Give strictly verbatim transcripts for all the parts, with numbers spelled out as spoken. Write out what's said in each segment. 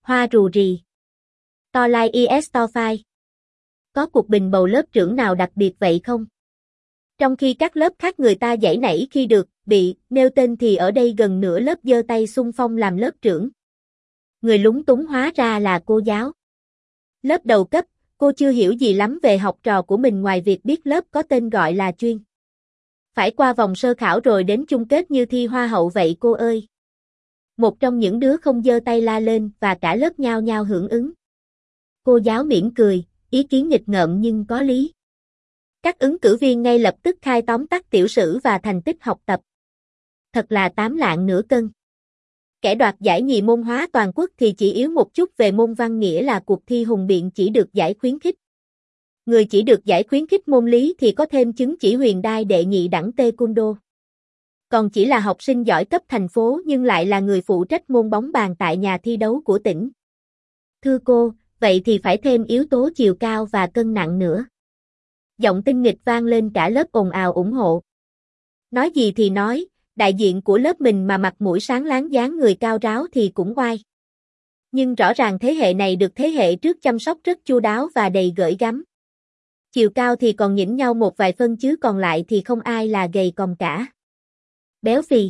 Hoa rù rì. To like is to file. Có cuộc bình bầu lớp trưởng nào đặc biệt vậy không? Trong khi các lớp khác người ta giãy nảy khi được, bị, nêu tên thì ở đây gần nửa lớp giơ tay xung phong làm lớp trưởng. Người lúng túng hóa ra là cô giáo. Lớp đầu cấp, cô chưa hiểu gì lắm về học trò của mình ngoài việc biết lớp có tên gọi là chuyên. Phải qua vòng sơ khảo rồi đến chung kết như thi hoa hậu vậy cô ơi. Một trong những đứa không giơ tay la lên và cả lớp nhao nhao hưởng ứng. Cô giáo mỉm cười, ý kiến nghịch ngợm nhưng có lý. Các ứng cử viên ngay lập tức khai tóm tắt tiểu sử và thành tích học tập. Thật là tám lạng nửa cân. Kẻ đoạt giải nhì môn hóa toàn quốc thì chỉ yếu một chút về môn văn, nghĩa là cuộc thi hùng biện chỉ được giải khuyến khích. Người chỉ được giải khuyến khích môn lý thì có thêm chứng chỉ huyền đai đệ nhị đẳng taekwondo. Còn chỉ là học sinh giỏi cấp thành phố nhưng lại là người phụ trách môn bóng bàn tại nhà thi đấu của tỉnh. Thưa cô, vậy thì phải thêm yếu tố chiều cao và cân nặng nữa. Giọng tinh nghịch vang lên, cả lớp ồn ào ủng hộ. Nói gì thì nói, đại diện của lớp mình mà mặt mũi sáng láng dáng người cao ráo thì cũng oai. Nhưng rõ ràng thế hệ này được thế hệ trước chăm sóc rất chu đáo và đầy gởi gắm. Chiều cao thì còn nhỉnh nhau một vài phân chứ còn lại thì không ai là gầy còm cả. Béo phì.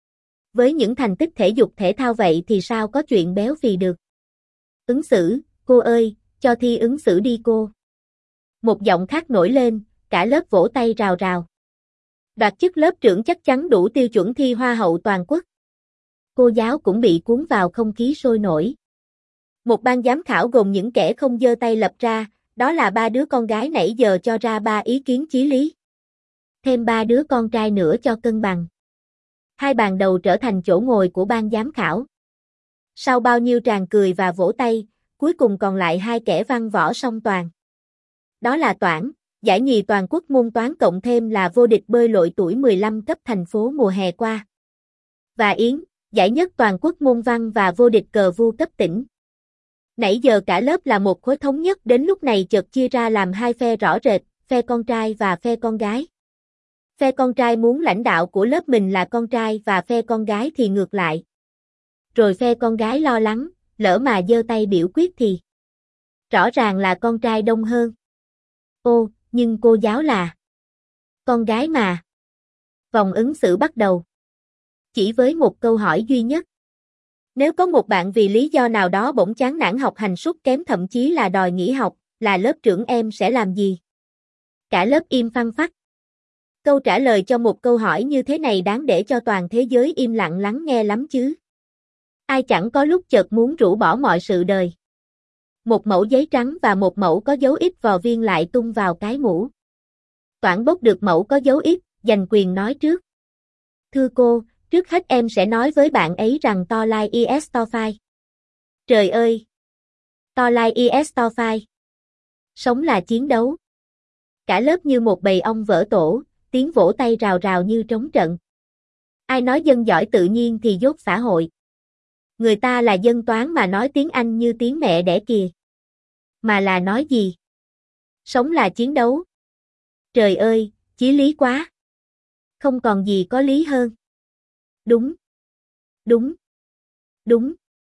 Với những thành tích thể dục thể thao vậy thì sao có chuyện béo phì được. Ứng xử, cô ơi, cho thi ứng xử đi cô. Một giọng khác nổi lên, cả lớp vỗ tay rào rào. Đoạt chức lớp trưởng chắc chắn đủ tiêu chuẩn thi hoa hậu toàn quốc. Cô giáo cũng bị cuốn vào không khí sôi nổi. Một ban giám khảo gồm những kẻ không giơ tay lập ra, đó là ba đứa con gái nãy giờ cho ra ba ý kiến chí lý. Thêm ba đứa con trai nữa cho cân bằng. Hai bàn đầu trở thành chỗ ngồi của ban giám khảo. Sau bao nhiêu tràng cười và vỗ tay, cuối cùng còn lại hai kẻ văn võ song toàn. Đó là Toản, giải nhì toàn quốc môn toán cộng thêm là vô địch bơi lội tuổi mười lăm cấp thành phố mùa hè qua. Và Yến, giải nhất toàn quốc môn văn và vô địch cờ vua cấp tỉnh. Nãy giờ cả lớp là một khối thống nhất, đến lúc này chợt chia ra làm hai phe rõ rệt, phe con trai và phe con gái. Phe con trai muốn lãnh đạo của lớp mình là con trai và phe con gái thì ngược lại. Rồi phe con gái lo lắng, lỡ mà giơ tay biểu quyết thì rõ ràng là con trai đông hơn. Ô, nhưng cô giáo là con gái mà. Vòng ứng xử bắt đầu. Chỉ với một câu hỏi duy nhất. Nếu có một bạn vì lý do nào đó bỗng chán nản học hành sút kém, thậm chí là đòi nghỉ học, là lớp trưởng em sẽ làm gì? Cả lớp im phăng phắc. Câu trả lời cho một câu hỏi như thế này đáng để cho toàn thế giới im lặng lắng nghe lắm chứ. Ai chẳng có lúc chợt muốn rũ bỏ mọi sự đời. Một mẩu giấy trắng và một mẩu có dấu ít vò viên lại tung vào cái mũ. Toản bốc được mẩu có dấu ít, giành quyền nói trước. Thưa cô, trước hết em sẽ nói với bạn ấy rằng to like is to file. Trời ơi! To like is to file. Sống là chiến đấu. Cả lớp như một bầy ong vỡ tổ, tiếng vỗ tay rào rào như trống trận. Ai nói dân giỏi tự nhiên thì dốt xã hội. Người ta là dân toán mà nói tiếng Anh như tiếng mẹ đẻ kìa. Mà là nói gì? Sống là chiến đấu. Trời ơi, chí lý quá. Không còn gì có lý hơn. Đúng. Đúng. Đúng.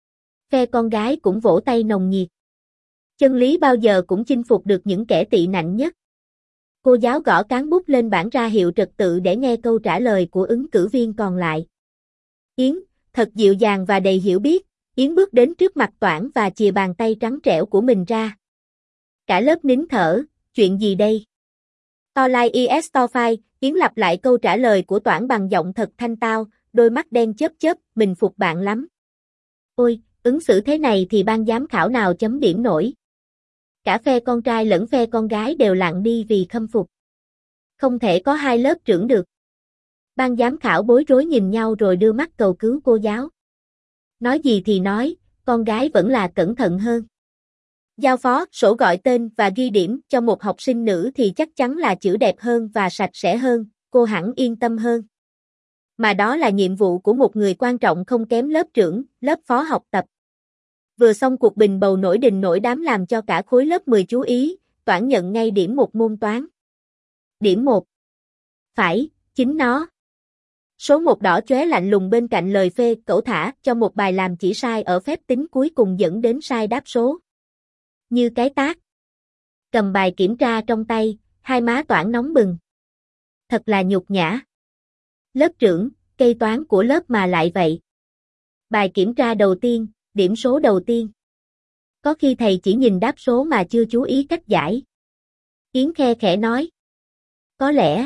Phe con gái cũng vỗ tay nồng nhiệt. Chân lý bao giờ cũng chinh phục được những kẻ tị nạnh nhất. Cô giáo gõ cán bút lên bảng ra hiệu trật tự để nghe câu trả lời của ứng cử viên còn lại. Yến, thật dịu dàng và đầy hiểu biết, Yến bước đến trước mặt Toản và chìa bàn tay trắng trẻo của mình ra. Cả lớp nín thở, chuyện gì đây? To like is to file, Yến lặp lại câu trả lời của Toản bằng giọng thật thanh tao, đôi mắt đen chớp chớp, mình phục bạn lắm. Ôi, ứng xử thế này thì ban giám khảo nào chấm điểm nổi. Cả phe con trai lẫn phe con gái đều lặng đi vì khâm phục. Không thể có hai lớp trưởng được. Ban giám khảo bối rối nhìn nhau rồi đưa mắt cầu cứu cô giáo. Nói gì thì nói, con gái vẫn là cẩn thận hơn. Giao phó, sổ gọi tên và ghi điểm cho một học sinh nữ thì chắc chắn là chữ đẹp hơn và sạch sẽ hơn, cô hẳn yên tâm hơn. Mà đó là nhiệm vụ của một người quan trọng không kém lớp trưởng, lớp phó học tập. Vừa xong cuộc bình bầu nổi đình nổi đám làm cho cả khối lớp mười chú ý, Toản nhận ngay điểm một môn toán. Điểm một. Phải, chính nó. Số một đỏ chóe lạnh lùng bên cạnh lời phê cẩu thả cho một bài làm chỉ sai ở phép tính cuối cùng dẫn đến sai đáp số. Như cái tát. Cầm bài kiểm tra trong tay, hai má Toản nóng bừng. Thật là nhục nhã. Lớp trưởng, cây toán của lớp mà lại vậy. Bài kiểm tra đầu tiên, điểm số đầu tiên. Có khi thầy chỉ nhìn đáp số mà chưa chú ý cách giải. Yến khe khẽ nói. Có lẽ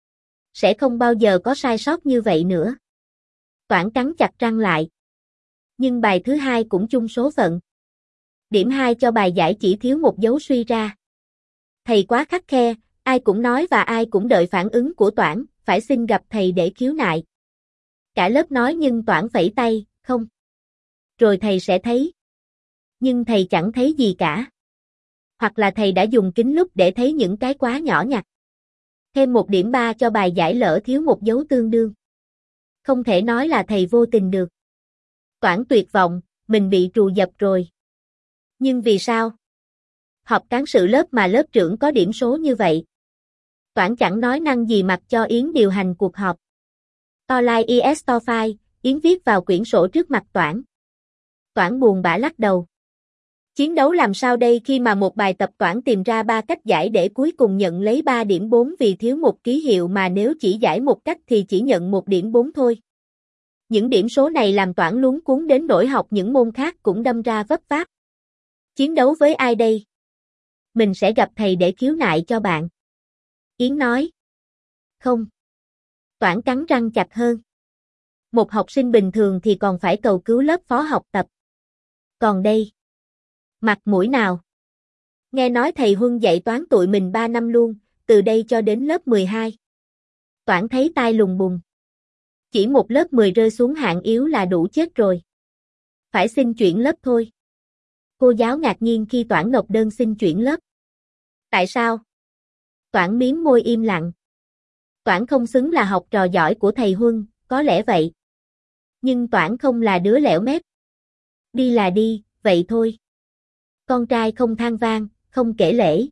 sẽ không bao giờ có sai sót như vậy nữa. Toản cắn chặt răng lại. Nhưng bài thứ hai cũng chung số phận. Điểm hai cho bài giải chỉ thiếu một dấu suy ra. Thầy quá khắt khe, ai cũng nói và ai cũng đợi phản ứng của Toản, phải xin gặp thầy để khiếu nại. Cả lớp nói nhưng Toản phẩy tay, không. Rồi thầy sẽ thấy. Nhưng thầy chẳng thấy gì cả. Hoặc là thầy đã dùng kính lúp để thấy những cái quá nhỏ nhặt. Thêm một điểm ba cho bài giải lỡ thiếu một dấu tương đương. Không thể nói là thầy vô tình được. Toản tuyệt vọng, mình bị trù dập rồi. Nhưng vì sao? Họp cán sự lớp mà lớp trưởng có điểm số như vậy. Toản chẳng nói năng gì mặc cho Yến điều hành cuộc họp. Online i ét Store File, Yến viết vào quyển sổ trước mặt Toản. Toản buồn bã lắc đầu. Chiến đấu làm sao đây khi mà một bài tập Toản tìm ra ba cách giải để cuối cùng nhận lấy ba điểm bốn vì thiếu một ký hiệu mà nếu chỉ giải một cách thì chỉ nhận một điểm bốn thôi. Những điểm số này làm Toản luống cuống đến nỗi học những môn khác cũng đâm ra vấp váp. Chiến đấu với ai đây? Mình sẽ gặp thầy để khiếu nại cho bạn. Yến nói. Không. Toản cắn răng chặt hơn. Một học sinh bình thường thì còn phải cầu cứu lớp phó học tập. Còn đây. Mặt mũi nào? Nghe nói thầy Huân dạy toán tụi mình ba năm luôn, từ đây cho đến lớp mười hai. Toản thấy tai lùng bùng. Chỉ một lớp mười rơi xuống hạng yếu là đủ chết rồi. Phải xin chuyển lớp thôi. Cô giáo ngạc nhiên khi Toản nộp đơn xin chuyển lớp. Tại sao? Toản miếm môi im lặng. Toản không xứng là học trò giỏi của thầy Huân, có lẽ vậy. Nhưng Toản không là đứa lẻo mép. Đi là đi, vậy thôi. Con trai không than vang, không kể lể.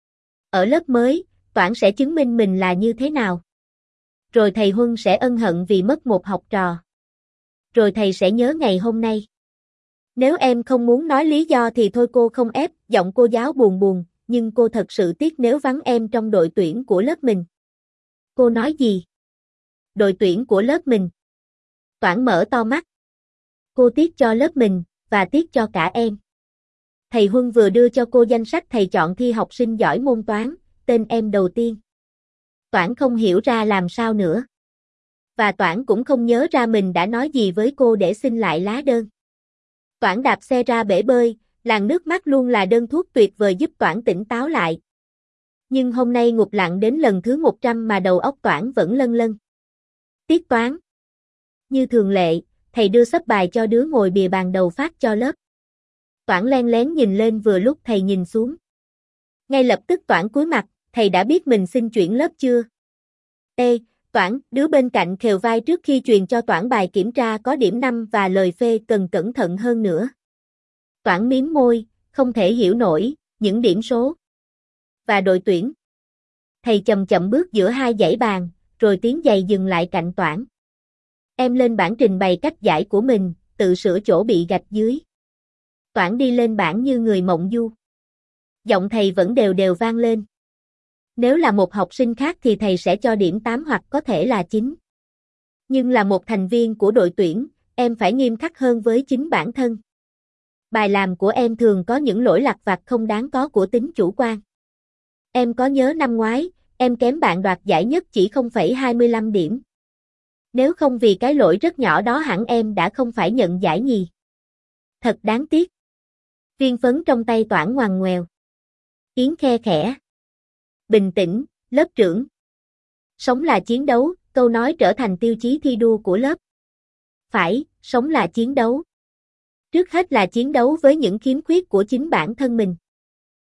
Ở lớp mới, Toản sẽ chứng minh mình là như thế nào. Rồi thầy Huân sẽ ân hận vì mất một học trò. Rồi thầy sẽ nhớ ngày hôm nay. Nếu em không muốn nói lý do thì thôi cô không ép, giọng cô giáo buồn buồn, nhưng cô thật sự tiếc nếu vắng em trong đội tuyển của lớp mình. Cô nói gì? Đội tuyển của lớp mình. Toản mở to mắt. Cô tiếc cho lớp mình, và tiếc cho cả em. Thầy Huân vừa đưa cho cô danh sách thầy chọn thi học sinh giỏi môn toán, tên em đầu tiên. Toản không hiểu ra làm sao nữa. Và Toản cũng không nhớ ra mình đã nói gì với cô để xin lại lá đơn. Toản đạp xe ra bể bơi, làn nước mắt luôn là đơn thuốc tuyệt vời giúp Toản tỉnh táo lại. Nhưng hôm nay ngụp lặn đến lần thứ một trăm mà đầu óc Toản vẫn lân lân. Tiết toán. Như thường lệ, thầy đưa xấp bài cho đứa ngồi bìa bàn đầu phát cho lớp. Toản len lén nhìn lên vừa lúc thầy nhìn xuống. Ngay lập tức Toản cúi mặt, thầy đã biết mình xin chuyển lớp chưa? Ê, Toản, đứa bên cạnh khều vai trước khi truyền cho Toản bài kiểm tra có điểm năm và lời phê cần cẩn thận hơn nữa. Toản miếm môi, không thể hiểu nổi, những điểm số. Và đội tuyển. Thầy chậm chậm bước giữa hai dãy bàn, rồi tiếng giày dừng lại cạnh Toản. Em lên bảng trình bày cách giải của mình, tự sửa chỗ bị gạch dưới. Toản đi lên bảng như người mộng du. Giọng thầy vẫn đều đều vang lên. Nếu là một học sinh khác thì thầy sẽ cho điểm tám hoặc có thể là chín. Nhưng là một thành viên của đội tuyển, em phải nghiêm khắc hơn với chính bản thân. Bài làm của em thường có những lỗi lặt vặt không đáng có của tính chủ quan. Em có nhớ năm ngoái, em kém bạn đoạt giải nhất chỉ không phẩy hai mươi lăm điểm. Nếu không vì cái lỗi rất nhỏ đó hẳn em đã không phải nhận giải nhì. Thật đáng tiếc. Viên phấn trong tay Toản ngoằn ngoèo. Yến khe khẽ. Bình tĩnh, lớp trưởng. Sống là chiến đấu, câu nói trở thành tiêu chí thi đua của lớp. Phải, sống là chiến đấu. Trước hết là chiến đấu với những khiếm khuyết của chính bản thân mình.